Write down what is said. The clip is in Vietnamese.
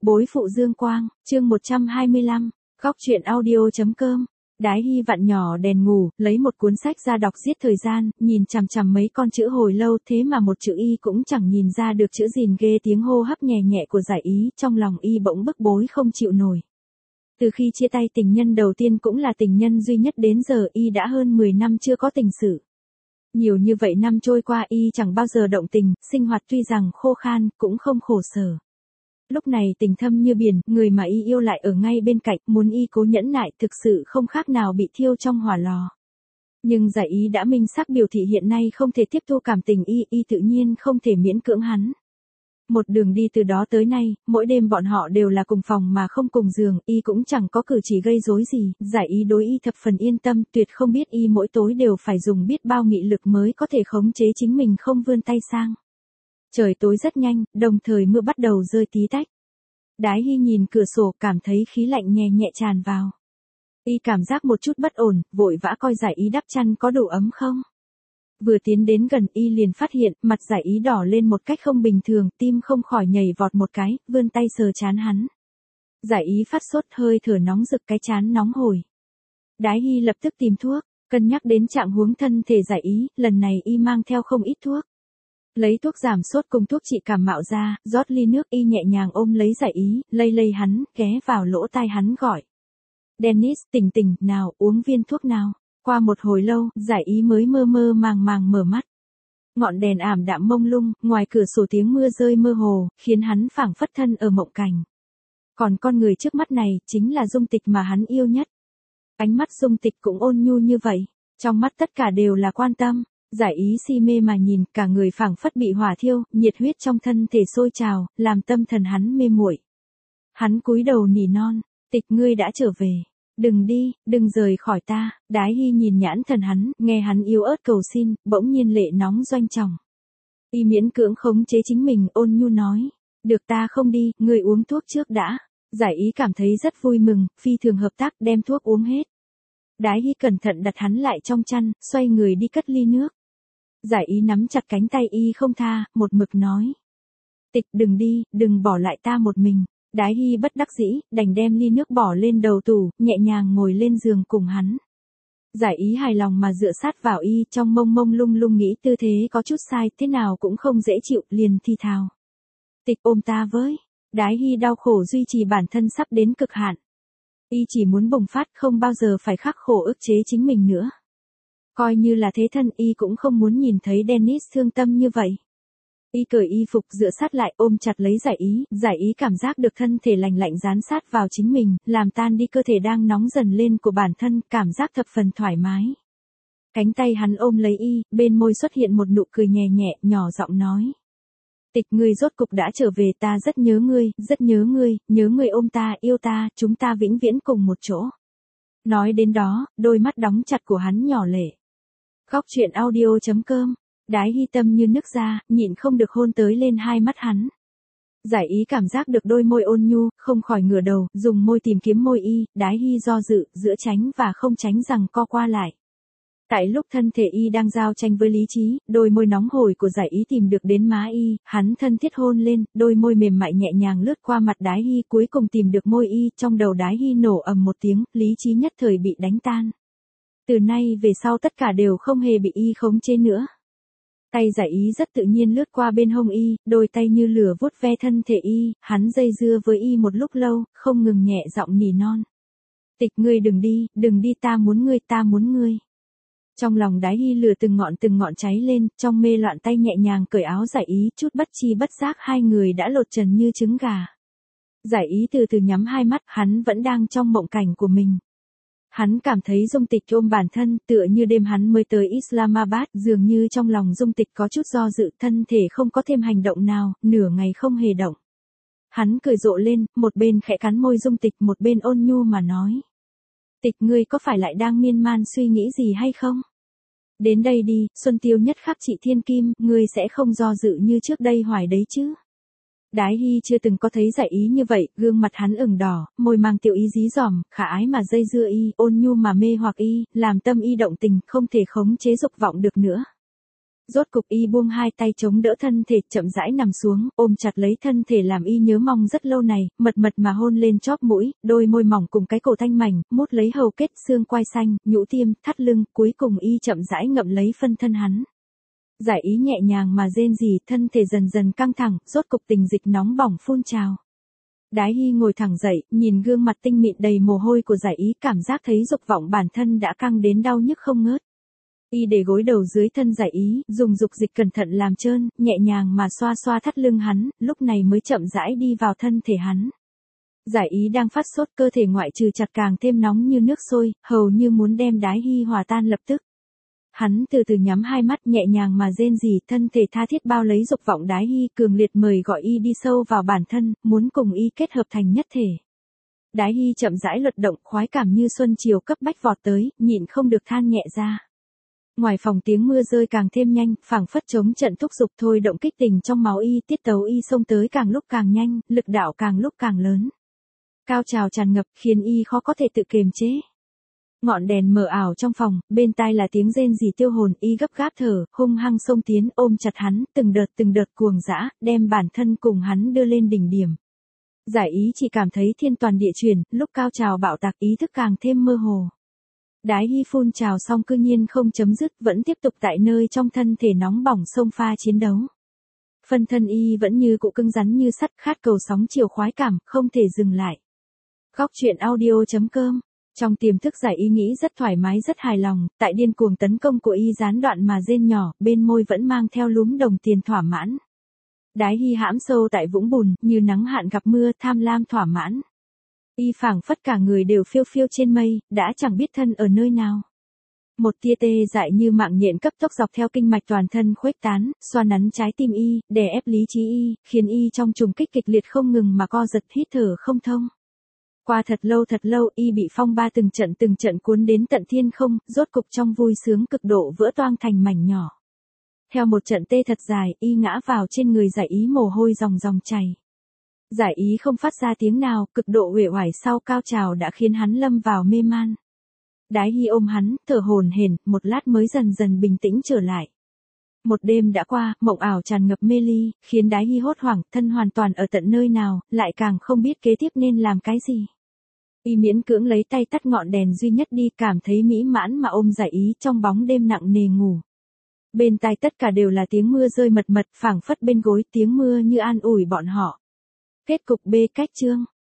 Bối phụ Dương Quang, chương 125, góc truyện audio.com. Đái Hy vặn nhỏ đèn ngủ, lấy một cuốn sách ra đọc giết thời gian, nhìn chằm chằm mấy con chữ hồi lâu thế mà một chữ y cũng chẳng nhìn ra được chữ gìn ghê. Tiếng hô hấp nhẹ nhẹ của Giải Ý, trong lòng y bỗng bức bối không chịu nổi. Từ khi chia tay tình nhân đầu tiên cũng là tình nhân duy nhất đến giờ y đã hơn 10 năm chưa có tình sự. Nhiều như vậy năm trôi qua y chẳng bao giờ động tình, sinh hoạt tuy rằng khô khan, cũng không khổ sở. Lúc này tình thâm như biển, người mà y yêu lại ở ngay bên cạnh, muốn y cố nhẫn nại thực sự không khác nào bị thiêu trong hỏa lò. Nhưng Giải Ý đã minh xác biểu thị hiện nay không thể tiếp thu cảm tình y tự nhiên không thể miễn cưỡng hắn. Một đường đi từ đó tới nay, mỗi đêm bọn họ đều là cùng phòng mà không cùng giường, y cũng chẳng có cử chỉ gây rối gì, Giải Ý đối y thập phần yên tâm, tuyệt không biết y mỗi tối đều phải dùng biết bao nghị lực mới có thể khống chế chính mình không vươn tay sang. Trời tối rất nhanh, đồng thời mưa bắt đầu rơi tí tách. Đái Hy nhìn cửa sổ cảm thấy khí lạnh nhẹ nhẹ tràn vào. Y cảm giác một chút bất ổn, vội vã coi Giải Ý đắp chăn có đủ ấm không. Vừa tiến đến gần y liền phát hiện mặt Giải Ý đỏ lên một cách không bình thường, tim không khỏi nhảy vọt một cái, vươn tay sờ trán hắn. Giải Ý phát sốt, hơi thở nóng rực, cái trán nóng hổi. Đái Hy lập tức tìm thuốc, cân nhắc đến trạng huống thân thể Giải Ý, lần này y mang theo không ít thuốc. Lấy thuốc giảm sốt cùng thuốc trị cảm mạo ra, rót ly nước, y nhẹ nhàng ôm lấy Giải Ý, lay hắn, ghé vào lỗ tai hắn gọi. Dennis, tỉnh, nào, uống viên thuốc nào. Qua một hồi lâu, Giải Ý mới mơ mơ màng mở mắt. Ngọn đèn ảm đạm mông lung, ngoài cửa sổ tiếng mưa rơi mơ hồ, khiến hắn phảng phất thân ở mộng cảnh. Còn con người trước mắt này, chính là Dung Tịch mà hắn yêu nhất. Ánh mắt Dung Tịch cũng ôn nhu như vậy, trong mắt tất cả đều là quan tâm. Giải Ý si mê mà nhìn, cả người phảng phất bị hỏa thiêu, nhiệt huyết trong thân thể sôi trào, làm tâm thần hắn mê muội. Hắn cúi đầu nỉ non, Tịch ngươi đã trở về. Đừng đi, đừng rời khỏi ta. Đái Hy nhìn nhãn thần hắn, nghe hắn yếu ớt cầu xin, bỗng nhiên lệ nóng doanh tròng. Y miễn cưỡng khống chế chính mình, ôn nhu nói. Được, ta không đi, ngươi uống thuốc trước đã. Giải Ý cảm thấy rất vui mừng, phi thường hợp tác, đem thuốc uống hết. Đái Hy cẩn thận đặt hắn lại trong chăn, xoay người đi cất ly nước. Giải Ý nắm chặt cánh tay y không tha, một mực nói. Tịch, đừng đi, đừng bỏ lại ta một mình. Đái Hy bất đắc dĩ, đành đem ly nước bỏ lên đầu tủ, nhẹ nhàng ngồi lên giường cùng hắn. Giải Ý hài lòng mà dựa sát vào y, trong mông lung lung nghĩ tư thế có chút sai, thế nào cũng không dễ chịu, liền thi thào. Tịch, ôm ta với. Đái Hy đau khổ duy trì bản thân sắp đến cực hạn. Y chỉ muốn bùng phát, không bao giờ phải khắc khổ ức chế chính mình nữa. Coi như là thế thân, y cũng không muốn nhìn thấy Dennis thương tâm như vậy. Y cởi y phục dựa sát lại, ôm chặt lấy Giải Ý cảm giác được thân thể lạnh lạnh dán sát vào chính mình, làm tan đi cơ thể đang nóng dần lên của bản thân, cảm giác thập phần thoải mái. Cánh tay hắn ôm lấy y, bên môi xuất hiện một nụ cười nhẹ nhẹ, nhỏ giọng nói. Tịch, ngươi rốt cục đã trở về, ta rất nhớ ngươi ôm ta, yêu ta, chúng ta vĩnh viễn cùng một chỗ. Nói đến đó, đôi mắt đóng chặt của hắn nhỏ lệ. Góc truyện audio.com. Đái Hy tâm như nước ra, nhịn không được hôn tới lên hai mắt hắn. Giải Ý cảm giác được đôi môi ôn nhu, không khỏi ngửa đầu, dùng môi tìm kiếm môi y, Đái Hy do dự, giữa tránh và không tránh rằng co qua lại. Tại lúc thân thể y đang giao tranh với lý trí, đôi môi nóng hổi của Giải Ý tìm được đến má y, hắn thân thiết hôn lên, đôi môi mềm mại nhẹ nhàng lướt qua mặt Đái Hy, cuối cùng tìm được môi y, trong đầu Đái Hy nổ ầm một tiếng, lý trí nhất thời bị đánh tan. Từ nay về sau tất cả đều không hề bị y khống chế nữa. Tay Giải Ý rất tự nhiên lướt qua bên hông y, đôi tay như lửa vuốt ve thân thể y, hắn dây dưa với y một lúc lâu, không ngừng nhẹ giọng nỉ non. Tịch, ngươi đừng đi, ta muốn ngươi. Trong lòng Đái Hy lửa từng ngọn cháy lên, trong mê loạn tay nhẹ nhàng cởi áo Giải Ý, chút bất chi bất giác hai người đã lột trần như trứng gà. Giải Ý từ từ nhắm hai mắt, hắn vẫn đang trong mộng cảnh của mình. Hắn cảm thấy Dung Tịch ôm bản thân, tựa như đêm hắn mới tới Islamabad, dường như trong lòng Dung Tịch có chút do dự, thân thể không có thêm hành động nào, nửa ngày không hề động. Hắn cười rộ lên, một bên khẽ cắn môi Dung Tịch, một bên ôn nhu mà nói. Tịch, ngươi có phải lại đang miên man suy nghĩ gì hay không? Đến đây đi, Xuân Tiêu nhất khắc trị thiên kim, ngươi sẽ không do dự như trước đây hoài đấy chứ? Đái Hy chưa từng có thấy Giải Ý như vậy, gương mặt hắn ửng đỏ, môi mang tiểu ý dí dỏm, khả ái mà dây dưa y, ôn nhu mà mê hoặc y, làm tâm y động tình, không thể khống chế dục vọng được nữa. Rốt cục y buông hai tay chống đỡ thân thể, chậm rãi nằm xuống, ôm chặt lấy thân thể làm y nhớ mong rất lâu này, mật mật mà hôn lên chóp mũi, đôi môi mỏng cùng cái cổ thanh mảnh, mút lấy hầu kết, xương quai xanh, nhũ tiêm, thắt lưng, cuối cùng y chậm rãi ngậm lấy phân thân hắn. Giải ý nhẹ nhàng mà rên rỉ, thân thể dần dần căng thẳng, rốt cục tình dịch nóng bỏng phun trào. Đái Hy ngồi thẳng dậy, nhìn gương mặt tinh mịn đầy mồ hôi của Giải Ý, cảm giác thấy dục vọng bản thân đã căng đến đau nhức không ngớt. Y để gối đầu dưới thân Giải Ý, dùng dục dịch cẩn thận làm trơn, nhẹ nhàng mà xoa xoa thắt lưng hắn, lúc này mới chậm rãi đi vào thân thể hắn. Giải Ý đang phát sốt, cơ thể ngoại trừ chặt càng thêm nóng như nước sôi, hầu như muốn đem Đái Hy hòa tan lập tức. Hắn từ từ nhắm hai mắt, nhẹ nhàng mà rên rỉ, thân thể tha thiết bao lấy dục vọng Đái Hy, cường liệt mời gọi y đi sâu vào bản thân, muốn cùng y kết hợp thành nhất thể. Đái Hy chậm rãi luật động, khoái cảm như xuân chiều cấp bách vọt tới, nhịn không được than nhẹ ra. Ngoài phòng tiếng mưa rơi càng thêm nhanh, phảng phất chống trận thúc giục thôi động kích tình trong máu y, tiết tấu y xông tới càng lúc càng nhanh, lực đạo càng lúc càng lớn. Cao trào tràn ngập, khiến y khó có thể tự kiềm chế. Ngọn đèn mờ ảo trong phòng, bên tai là tiếng rên rỉ tiêu hồn, y gấp gáp thở, hung hăng xông tiến, ôm chặt hắn, từng đợt cuồng dã, đem bản thân cùng hắn đưa lên đỉnh điểm. Giải Ý chỉ cảm thấy thiên toàn địa chuyển, lúc cao trào bạo tạc ý thức càng thêm mơ hồ. Đái Hy phun trào xong cư nhiên không chấm dứt, vẫn tiếp tục tại nơi trong thân thể nóng bỏng xông pha chiến đấu. Phân thân y vẫn như cụ cứng rắn như sắt, khát cầu sóng chiều khoái cảm, không thể dừng lại. Góc truyện audio.com. Trong tiềm thức Giải Ý nghĩ rất thoải mái rất hài lòng, tại điên cuồng tấn công của y gián đoạn mà rên nhỏ, bên môi vẫn mang theo lúm đồng tiền thỏa mãn. Đái Hy hãm sâu tại vũng bùn, như nắng hạn gặp mưa, tham lam thỏa mãn. Y phảng phất cả người đều phiêu phiêu trên mây, đã chẳng biết thân ở nơi nào. Một tia tê dại như mạng nhện cấp tốc dọc theo kinh mạch toàn thân khuếch tán, xoa nắn trái tim y, đè ép lý trí y, khiến y trong trùng kích kịch liệt không ngừng mà co giật, hít thở không thông. Qua thật lâu, y bị phong ba từng trận cuốn đến tận thiên không, rốt cục trong vui sướng cực độ vỡ toang thành mảnh nhỏ. Theo một trận tê thật dài, y ngã vào trên người Giải Ý, mồ hôi ròng ròng chảy. Giải Ý không phát ra tiếng nào, cực độ uể oải sau cao trào đã khiến hắn lâm vào mê man. Đái Hy ôm hắn, thở hổn hển, một lát mới dần dần bình tĩnh trở lại. Một đêm đã qua, mộng ảo tràn ngập mê ly, khiến Đái Hy hốt hoảng, thân hoàn toàn ở tận nơi nào, lại càng không biết kế tiếp nên làm cái gì. Y miễn cưỡng lấy tay tắt ngọn đèn duy nhất đi, cảm thấy mỹ mãn mà ôm Giải Ý trong bóng đêm nặng nề ngủ. Bên tai tất cả đều là tiếng mưa rơi mật mật, phảng phất bên gối, tiếng mưa như an ủi bọn họ. Kết cục B. Cách chương.